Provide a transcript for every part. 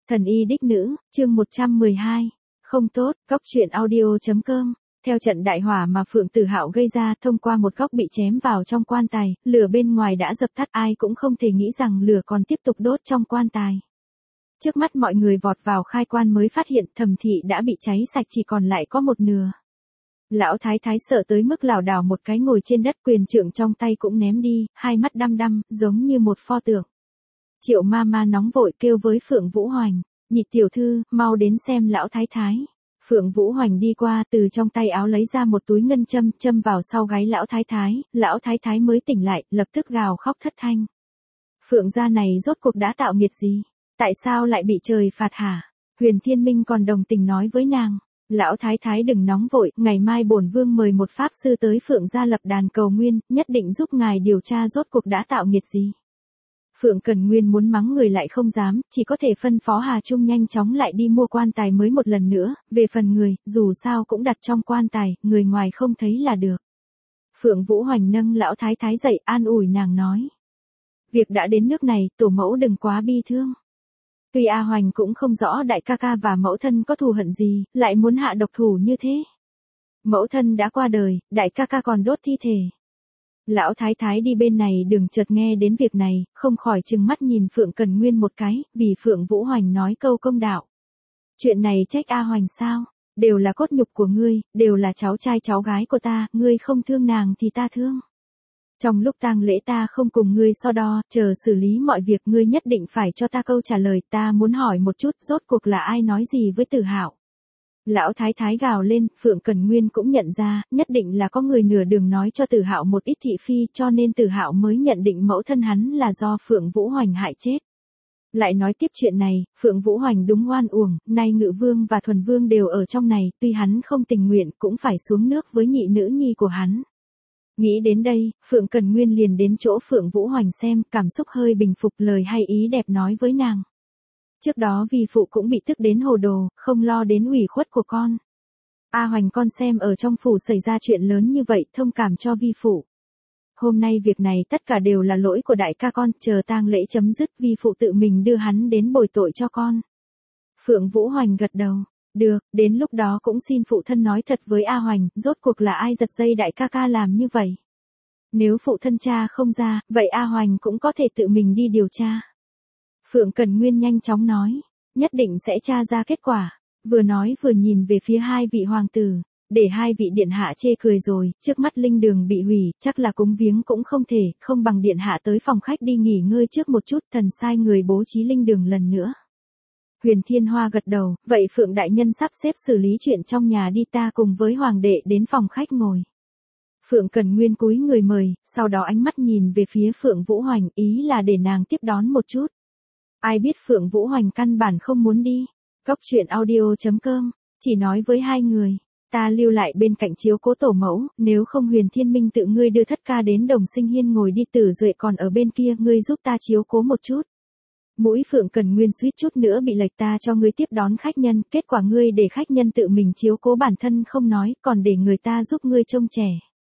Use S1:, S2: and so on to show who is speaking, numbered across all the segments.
S1: Thần y đích nữ, chương 112. Không tốt, góc truyện audio.com. Theo trận đại hỏa mà Phượng Tử Hạo gây ra, thông qua một góc bị chém vào trong quan tài, lửa bên ngoài đã dập tắt, ai cũng không thể nghĩ rằng lửa còn tiếp tục đốt trong quan tài. Trước mắt mọi người vọt vào khai quan mới phát hiện Thẩm thị đã bị cháy sạch, chỉ còn lại có một nửa. Lão thái thái sợ tới mức lảo đảo một cái ngồi trên đất, quyền trượng trong tay cũng ném đi, hai mắt đăm đăm, giống như một pho tượng. Triệu ma ma nóng vội kêu với Phượng Vũ Hoành, nhị tiểu thư, mau đến xem lão thái thái. Phượng Vũ Hoành đi qua, từ trong tay áo lấy ra một túi ngân châm, châm vào sau gáy lão thái thái mới tỉnh lại, lập tức gào khóc thất thanh. Phượng gia này rốt cuộc đã tạo nghiệt gì? Tại sao lại bị trời phạt hả? Huyền Thiên Minh còn đồng tình nói với nàng, lão thái thái đừng nóng vội, ngày mai bổn vương mời một pháp sư tới Phượng gia lập đàn cầu nguyên, nhất định giúp ngài điều tra rốt cuộc đã tạo nghiệt gì. Phượng Cần Nguyên muốn mắng người lại không dám, chỉ có thể phân phó Hà Trung nhanh chóng lại đi mua quan tài mới một lần nữa, về phần người, dù sao cũng đặt trong quan tài, người ngoài không thấy là được. Phượng Vũ Hoành nâng lão thái thái dậy, an ủi nàng nói. Việc đã đến nước này, tổ mẫu đừng quá bi thương. Tuy A Hoành cũng không rõ đại ca ca và mẫu thân có thù hận gì, lại muốn hạ độc thủ như thế. Mẫu thân đã qua đời, đại ca ca còn đốt thi thể. Lão thái thái đi bên này đường chợt nghe đến việc này, không khỏi trừng mắt nhìn Phượng Cần Nguyên một cái, vì Phượng Vũ Hoành nói câu công đạo. Chuyện này trách A Hoành sao? Đều là cốt nhục của ngươi, đều là cháu trai cháu gái của ta, ngươi không thương nàng thì ta thương. Trong lúc tang lễ ta không cùng ngươi so đo, chờ xử lý mọi việc, ngươi nhất định phải cho ta câu trả lời, ta muốn hỏi một chút, rốt cuộc là ai nói gì với Tử Hạo? Lão thái thái gào lên, Phượng Cần Nguyên cũng nhận ra, nhất định là có người nửa đường nói cho Tử Hạo một ít thị phi, cho nên Tử Hạo mới nhận định mẫu thân hắn là do Phượng Vũ Hoành hại chết. Lại nói tiếp chuyện này, Phượng Vũ Hoành đúng oan uổng, nay Ngự Vương và Thuần Vương đều ở trong này, tuy hắn không tình nguyện cũng phải xuống nước với nhị nữ nhi của hắn. Nghĩ đến đây, Phượng Cần Nguyên liền đến chỗ Phượng Vũ Hoành xem, cảm xúc hơi bình phục, lời hay ý đẹp nói với nàng. Trước đó vì phụ cũng bị tức đến hồ đồ, không lo đến ủy khuất của con. A Hoành con xem ở trong phủ xảy ra chuyện lớn như vậy, thông cảm cho vi phụ. Hôm nay việc này tất cả đều là lỗi của đại ca con, chờ tang lễ chấm dứt vi phụ tự mình đưa hắn đến bồi tội cho con. Phượng Vũ Hoành gật đầu, được, đến lúc đó cũng xin phụ thân nói thật với A Hoành, rốt cuộc là ai giật dây đại ca ca làm như vậy. Nếu phụ thân cha không ra, vậy A Hoành cũng có thể tự mình đi điều tra. Phượng Cần Nguyên nhanh chóng nói, nhất định sẽ tra ra kết quả, vừa nói vừa nhìn về phía hai vị hoàng tử, để hai vị điện hạ chê cười rồi, trước mắt linh đường bị hủy, chắc là cúng viếng cũng không thể, không bằng điện hạ tới phòng khách đi nghỉ ngơi trước một chút, thần sai người bố trí linh đường lần nữa. Huyền Thiên Hoa gật đầu, vậy Phượng đại nhân sắp xếp xử lý chuyện trong nhà đi, ta cùng với hoàng đệ đến phòng khách ngồi. Phượng Cần Nguyên cúi người mời, sau đó ánh mắt nhìn về phía Phượng Vũ Hoành, ý là để nàng tiếp đón một chút. Ai biết Phượng Vũ Hoành căn bản không muốn đi. Góc truyện audio.com, chỉ nói với hai người, ta lưu lại bên cạnh chiếu cố tổ mẫu, nếu không Huyền Thiên Minh tự ngươi đưa thất ca đến Đồng Sinh Hiên ngồi đi, Tử Duệ còn ở bên kia, ngươi giúp ta chiếu cố một chút. Mũi Phượng Cần Nguyên suýt chút nữa bị lệch, ta cho ngươi tiếp đón khách nhân, kết quả ngươi để khách nhân tự mình chiếu cố bản thân không nói, còn để người ta giúp ngươi trông trẻ.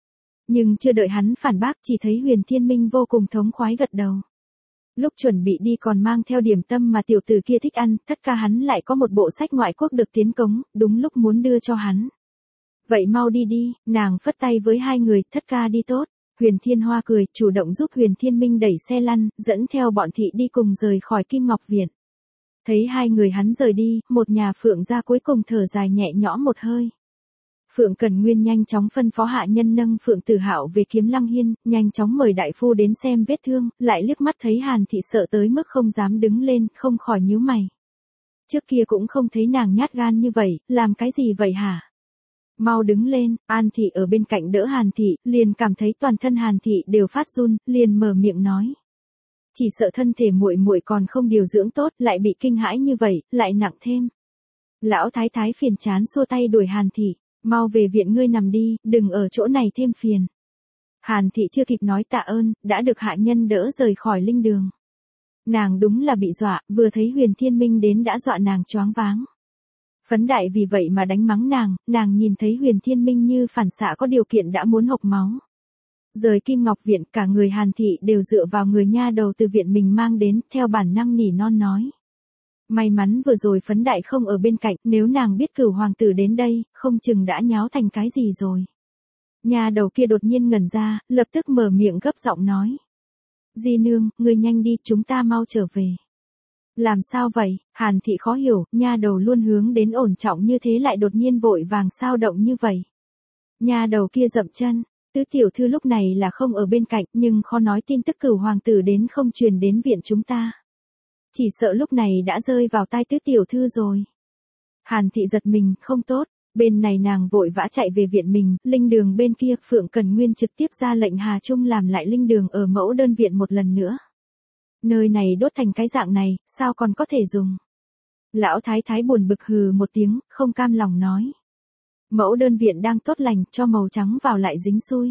S1: Nhưng chưa đợi hắn phản bác, chỉ thấy Huyền Thiên Minh vô cùng thống khoái gật đầu. Lúc chuẩn bị đi còn mang theo điểm tâm mà tiểu tử kia thích ăn, thất ca hắn lại có một bộ sách ngoại quốc được tiến cống, đúng lúc muốn đưa cho hắn. Vậy mau đi đi, nàng phất tay với hai người, thất ca đi tốt. Huyền Thiên Hoa cười, chủ động giúp Huyền Thiên Minh đẩy xe lăn, dẫn theo bọn thị đi cùng rời khỏi Kim Ngọc Viện. Thấy hai người hắn rời đi, một nhà Phượng gia cuối cùng thở dài nhẹ nhõm một hơi. Phượng Cần Nguyên nhanh chóng phân phó hạ nhân nâng Phượng Tử Hạo về Kiếm Lăng Hiên, nhanh chóng mời đại phu đến xem vết thương, lại liếc mắt thấy Hàn thị sợ tới mức không dám đứng lên, không khỏi nhíu mày. Trước kia cũng không thấy nàng nhát gan như vậy, làm cái gì vậy hả? Mau đứng lên, An thị ở bên cạnh đỡ Hàn thị, liền cảm thấy toàn thân Hàn thị đều phát run, liền mở miệng nói. Chỉ sợ thân thể muội muội còn không điều dưỡng tốt, lại bị kinh hãi như vậy, lại nặng thêm. Lão thái thái phiền chán xua tay đuổi Hàn thị. Mau về viện ngươi nằm đi, đừng ở chỗ này thêm phiền. Hàn thị chưa kịp nói tạ ơn, đã được hạ nhân đỡ rời khỏi linh đường. Nàng đúng là bị dọa, vừa thấy Huyền Thiên Minh đến đã dọa nàng choáng váng. Phấn đại vì vậy mà đánh mắng nàng nhìn thấy Huyền Thiên Minh như phản xạ có điều kiện đã muốn hộc máu. Rời Kim Ngọc Viện, cả người Hàn thị đều dựa vào người nha đầu từ viện mình mang đến, theo bản năng nỉ non nói. May mắn vừa rồi Phấn Đại không ở bên cạnh, nếu nàng biết Cửu hoàng tử đến đây, không chừng đã nháo thành cái gì rồi. Nha đầu kia đột nhiên ngẩn ra, lập tức mở miệng gấp giọng nói. Di nương, ngươi nhanh đi, chúng ta mau trở về. Làm sao vậy? Hàn thị khó hiểu, nha đầu luôn hướng đến ổn trọng như thế lại đột nhiên vội vàng sao động như vậy. Nha đầu kia dậm chân, tứ tiểu thư lúc này là không ở bên cạnh, nhưng khó nói tin tức Cửu hoàng tử đến không truyền đến viện chúng ta. Chỉ sợ lúc này đã rơi vào tai tứ tiểu thư rồi. Hàn thị giật mình, không tốt, bên này nàng vội vã chạy về viện mình, linh đường bên kia Phượng Cần Nguyên trực tiếp ra lệnh Hà Trung làm lại linh đường ở mẫu đơn viện một lần nữa. Nơi này đốt thành cái dạng này, sao còn có thể dùng? Lão thái thái buồn bực hừ một tiếng, không cam lòng nói. Mẫu đơn viện đang tốt lành, cho màu trắng vào lại dính xui.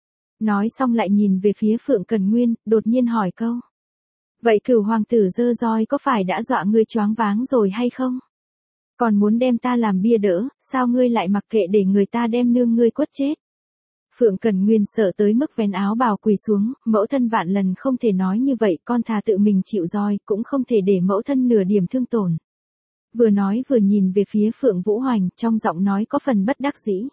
S1: Nói xong lại nhìn về phía Phượng Cần Nguyên, đột nhiên hỏi câu. Vậy Cửu hoàng tử dơ roi có phải đã dọa ngươi choáng váng rồi hay không? Còn muốn đem ta làm bia đỡ, sao ngươi lại mặc kệ để người ta đem nương ngươi quất chết? Phượng Cần Nguyên sợ tới mức vén áo bào quỳ xuống, mẫu thân vạn lần không thể nói như vậy, con thà tự mình chịu roi, cũng không thể để mẫu thân nửa điểm thương tổn. Vừa nói vừa nhìn về phía Phượng Vũ Hoành, trong giọng nói có phần bất đắc dĩ.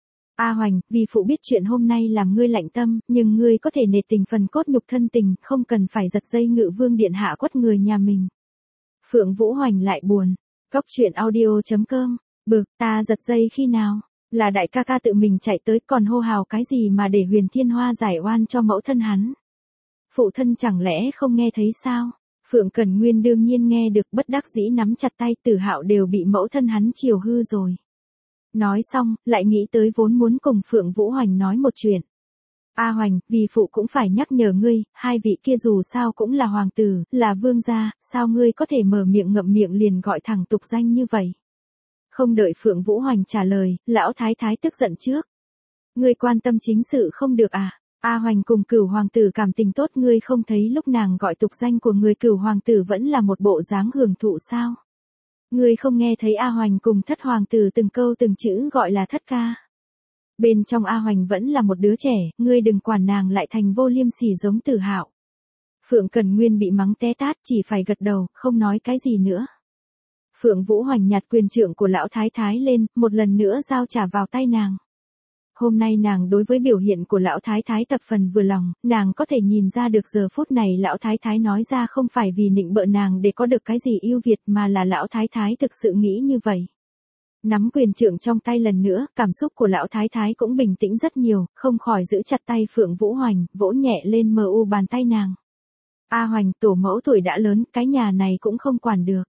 S1: A Hoành, vì phụ biết chuyện hôm nay làm ngươi lạnh tâm, nhưng ngươi có thể nể tình phần cốt nhục thân tình, không cần phải giật dây Ngự Vương điện hạ quất người nhà mình. Phượng Vũ Hoành lại buồn. Cóc truyện audio.com, bực, ta giật dây khi nào? Là đại ca ca tự mình chạy tới còn hô hào cái gì mà để Huyền Thiên Hoa giải oan cho mẫu thân hắn? Phụ thân chẳng lẽ không nghe thấy sao? Phượng Cần Nguyên đương nhiên nghe được, bất đắc dĩ nắm chặt tay, Tử Hạo đều bị mẫu thân hắn chiều hư rồi. Nói xong, lại nghĩ tới vốn muốn cùng Phượng Vũ Hoành nói một chuyện. A Hoành, vì phụ cũng phải nhắc nhở ngươi, hai vị kia dù sao cũng là hoàng tử, là vương gia, sao ngươi có thể mở miệng ngậm miệng liền gọi thẳng tục danh như vậy? Không đợi Phượng Vũ Hoành trả lời, lão thái thái tức giận trước. Ngươi quan tâm chính sự không được à? A Hoành cùng Cửu hoàng tử cảm tình tốt, ngươi không thấy lúc nàng gọi tục danh của người Cửu hoàng tử vẫn là một bộ dáng hưởng thụ sao? Ngươi không nghe thấy A Hoành cùng Thất hoàng tử từng câu từng chữ gọi là thất ca. Bên trong A Hoành vẫn là một đứa trẻ, ngươi đừng quản nàng lại thành vô liêm sỉ giống Tử Hạo. Phượng Cần Nguyên bị mắng té tát, chỉ phải gật đầu, không nói cái gì nữa. Phượng Vũ Hoành nhặt quyền trượng của lão thái thái lên, một lần nữa giao trả vào tay nàng. Hôm nay nàng đối với biểu hiện của lão thái thái thập phần vừa lòng, nàng có thể nhìn ra được giờ phút này lão thái thái nói ra không phải vì nịnh bợ nàng để có được cái gì ưu việt mà là lão thái thái thực sự nghĩ như vậy. Nắm quyền trượng trong tay lần nữa, cảm xúc của lão thái thái cũng bình tĩnh rất nhiều, không khỏi giữ chặt tay Phượng Vũ Hoành, vỗ nhẹ lên mờ u bàn tay nàng. A Hoành, tổ mẫu tuổi đã lớn, cái nhà này cũng không quản được.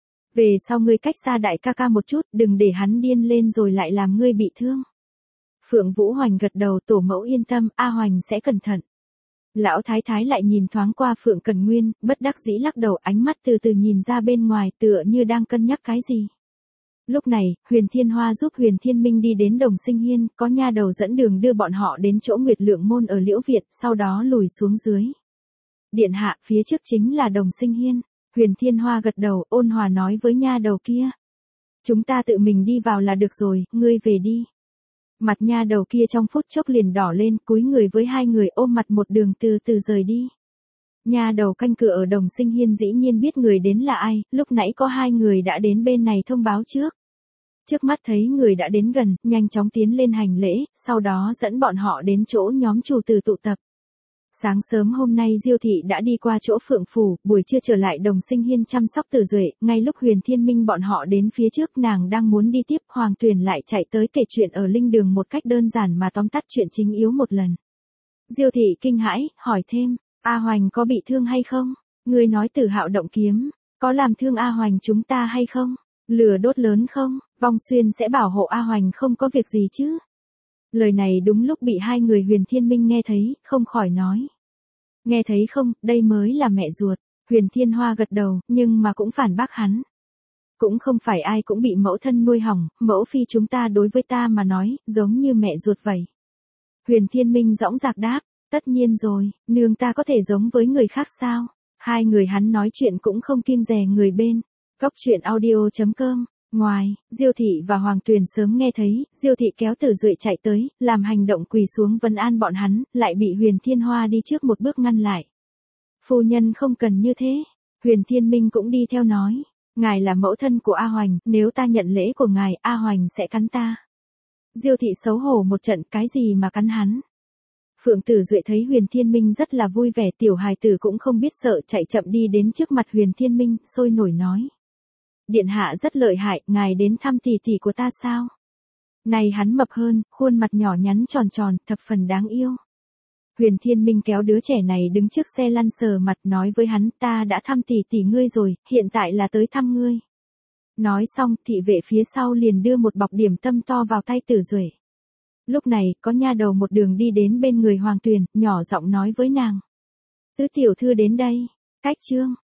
S1: Về sau ngươi cách xa đại ca ca một chút, đừng để hắn điên lên rồi lại làm ngươi bị thương. Phượng Vũ Hoành gật đầu, tổ mẫu yên tâm, A Hoành sẽ cẩn thận. Lão thái thái lại nhìn thoáng qua Phượng Cần Nguyên, bất đắc dĩ lắc đầu, ánh mắt từ từ nhìn ra bên ngoài, tựa như đang cân nhắc cái gì. Lúc này, Huyền Thiên Hoa giúp Huyền Thiên Minh đi đến Đồng Sinh Hiên, có nha đầu dẫn đường đưa bọn họ đến chỗ Nguyệt Lượng Môn ở Liễu Việt, sau đó lùi xuống dưới. Điện hạ, phía trước chính là Đồng Sinh Hiên. Huyền Thiên Hoa gật đầu, ôn hòa nói với nha đầu kia. Chúng ta tự mình đi vào là được rồi, ngươi về đi. Mặt nha đầu kia trong phút chốc liền đỏ lên, cúi người với hai người ôm mặt một đường từ từ rời đi. Nha đầu canh cửa ở Đồng Sinh Hiên dĩ nhiên biết người đến là ai, lúc nãy có hai người đã đến bên này thông báo trước. Trước mắt thấy người đã đến gần, nhanh chóng tiến lên hành lễ, sau đó dẫn bọn họ đến chỗ nhóm chủ tử tụ tập. Sáng sớm hôm nay Diêu thị đã đi qua chỗ Phượng phủ, buổi trưa trở lại Đồng Sinh Hiên chăm sóc Tử Duệ, ngay lúc Huyền Thiên Minh bọn họ đến phía trước, nàng đang muốn đi tiếp, Hoàng Tuyền lại chạy tới kể chuyện ở linh đường một cách đơn giản mà tóm tắt chuyện chính yếu một lần. Diêu thị kinh hãi, hỏi thêm, A Hoành có bị thương hay không? Ngươi nói Tử Hạo động kiếm, có làm thương A Hoành chúng ta hay không? Lửa đốt lớn không? Vong Xuyên sẽ bảo hộ A Hoành không có việc gì chứ? Lời này đúng lúc bị hai người Huyền Thiên Minh nghe thấy, không khỏi nói. Nghe thấy không, đây mới là mẹ ruột. Huyền Thiên Hoa gật đầu, nhưng mà cũng phản bác hắn. Cũng không phải ai cũng bị mẫu thân nuôi hỏng, mẫu phi chúng ta đối với ta mà nói, giống như mẹ ruột vậy. Huyền Thiên Minh dõng dạc đáp, tất nhiên rồi, nương ta có thể giống với người khác sao? Hai người hắn nói chuyện cũng không kiêng dè người bên. Cóc truyện audio.com. Ngoài, Diêu thị và Hoàng Tuyền sớm nghe thấy, Diêu thị kéo Tử Duệ chạy tới, làm hành động quỳ xuống vân an bọn hắn, lại bị Huyền Thiên Hoa đi trước một bước ngăn lại. Phu nhân không cần như thế. Huyền Thiên Minh cũng đi theo nói. Ngài là mẫu thân của A Hoành, nếu ta nhận lễ của ngài, A Hoành sẽ cắn ta. Diêu thị xấu hổ một trận, cái gì mà cắn hắn. Phượng Tử Duệ thấy Huyền Thiên Minh rất là vui vẻ, tiểu hài tử cũng không biết sợ, chạy chậm đi đến trước mặt Huyền Thiên Minh, sôi nổi nói. Điện hạ rất lợi hại, ngài đến thăm tỷ tỷ của ta sao? Này hắn mập hơn, khuôn mặt nhỏ nhắn tròn tròn, thập phần đáng yêu. Huyền Thiên Minh kéo đứa trẻ này đứng trước xe lăn sờ mặt, nói với hắn, ta đã thăm tỷ tỷ ngươi rồi, hiện tại là tới thăm ngươi. Nói xong, thị vệ phía sau liền đưa một bọc điểm tâm to vào tay Tử Duệ. Lúc này, có nha đầu một đường đi đến bên người Hoàng Tuyền, nhỏ giọng nói với nàng. Tứ tiểu thư đến đây. Cách chương